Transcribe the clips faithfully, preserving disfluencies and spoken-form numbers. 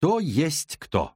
Кто есть кто?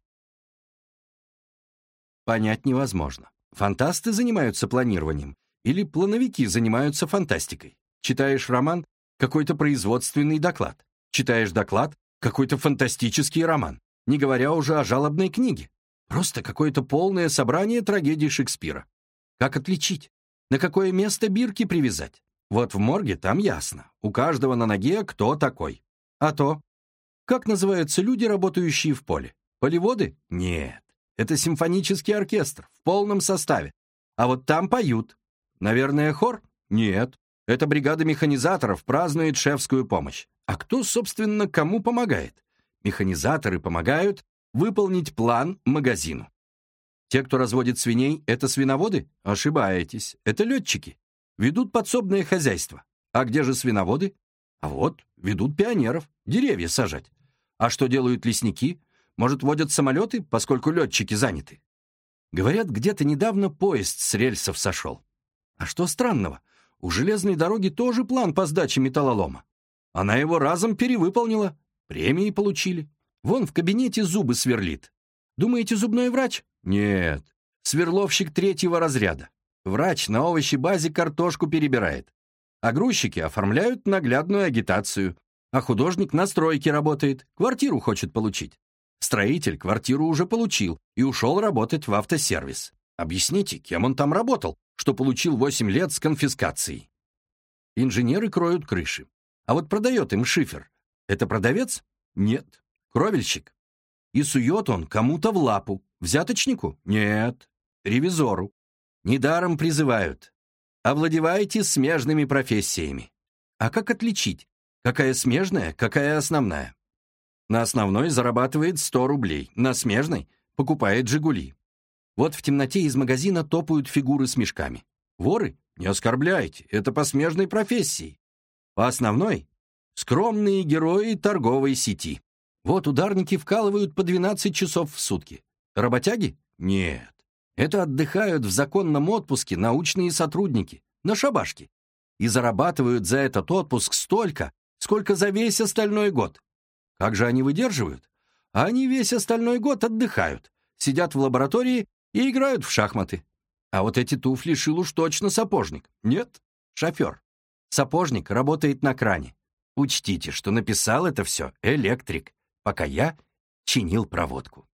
Понять невозможно. Фантасты занимаются планированием или плановики занимаются фантастикой? Читаешь роман — какой-то производственный доклад. Читаешь доклад — какой-то фантастический роман. Не говоря уже о жалобной книге. Просто какое-то полное собрание трагедий Шекспира. Как отличить? На какое место бирки привязать? Вот в морге там ясно. У каждого на ноге кто такой. А то... Как называются люди, работающие в поле? Полеводы? Нет. Это симфонический оркестр в полном составе. А вот там поют. Наверное, хор? Нет. Это бригада механизаторов празднует шефскую помощь. А кто, собственно, кому помогает? Механизаторы помогают выполнить план магазину. Те, кто разводит свиней, это свиноводы? Ошибаетесь. Это летчики. Ведут подсобное хозяйство. А где же свиноводы? А вот, ведут пионеров, деревья сажать. А что делают лесники? Может, водят самолеты, поскольку летчики заняты? Говорят, где-то недавно поезд с рельсов сошел. А что странного? У железной дороги тоже план по сдаче металлолома. Она его разом перевыполнила. Премии получили. Вон в кабинете зубы сверлит. Думаете, зубной врач? Нет. Сверловщик третьего разряда. Врач на овощебазе картошку перебирает. А грузчики оформляют наглядную агитацию. А художник на стройке работает, квартиру хочет получить. Строитель квартиру уже получил и ушел работать в автосервис. Объясните, кем он там работал, что получил восемь лет с конфискацией? Инженеры кроют крыши. А вот продает им шифер. Это продавец? Нет. Кровельщик. И сует он кому-то в лапу. Взяточнику? Нет. Ревизору. Недаром призывают. Овладевайте смежными профессиями. А как отличить, какая смежная, какая основная? На основной зарабатывает сто рублей, на смежной покупает «Жигули». Вот в темноте из магазина топают фигуры с мешками. Воры? Не оскорбляйте, это по смежной профессии. По основной — скромные герои торговой сети. Вот ударники вкалывают по двенадцать часов в сутки. Работяги? Нет. Это отдыхают в законном отпуске научные сотрудники, на шабашке. И зарабатывают за этот отпуск столько, сколько за весь остальной год. Как же они выдерживают? А они весь остальной год отдыхают, сидят в лаборатории и играют в шахматы. А вот эти туфли шил уж точно сапожник. Нет, шофер. Сапожник работает на кране. Учтите, что написал это все электрик, пока я чинил проводку.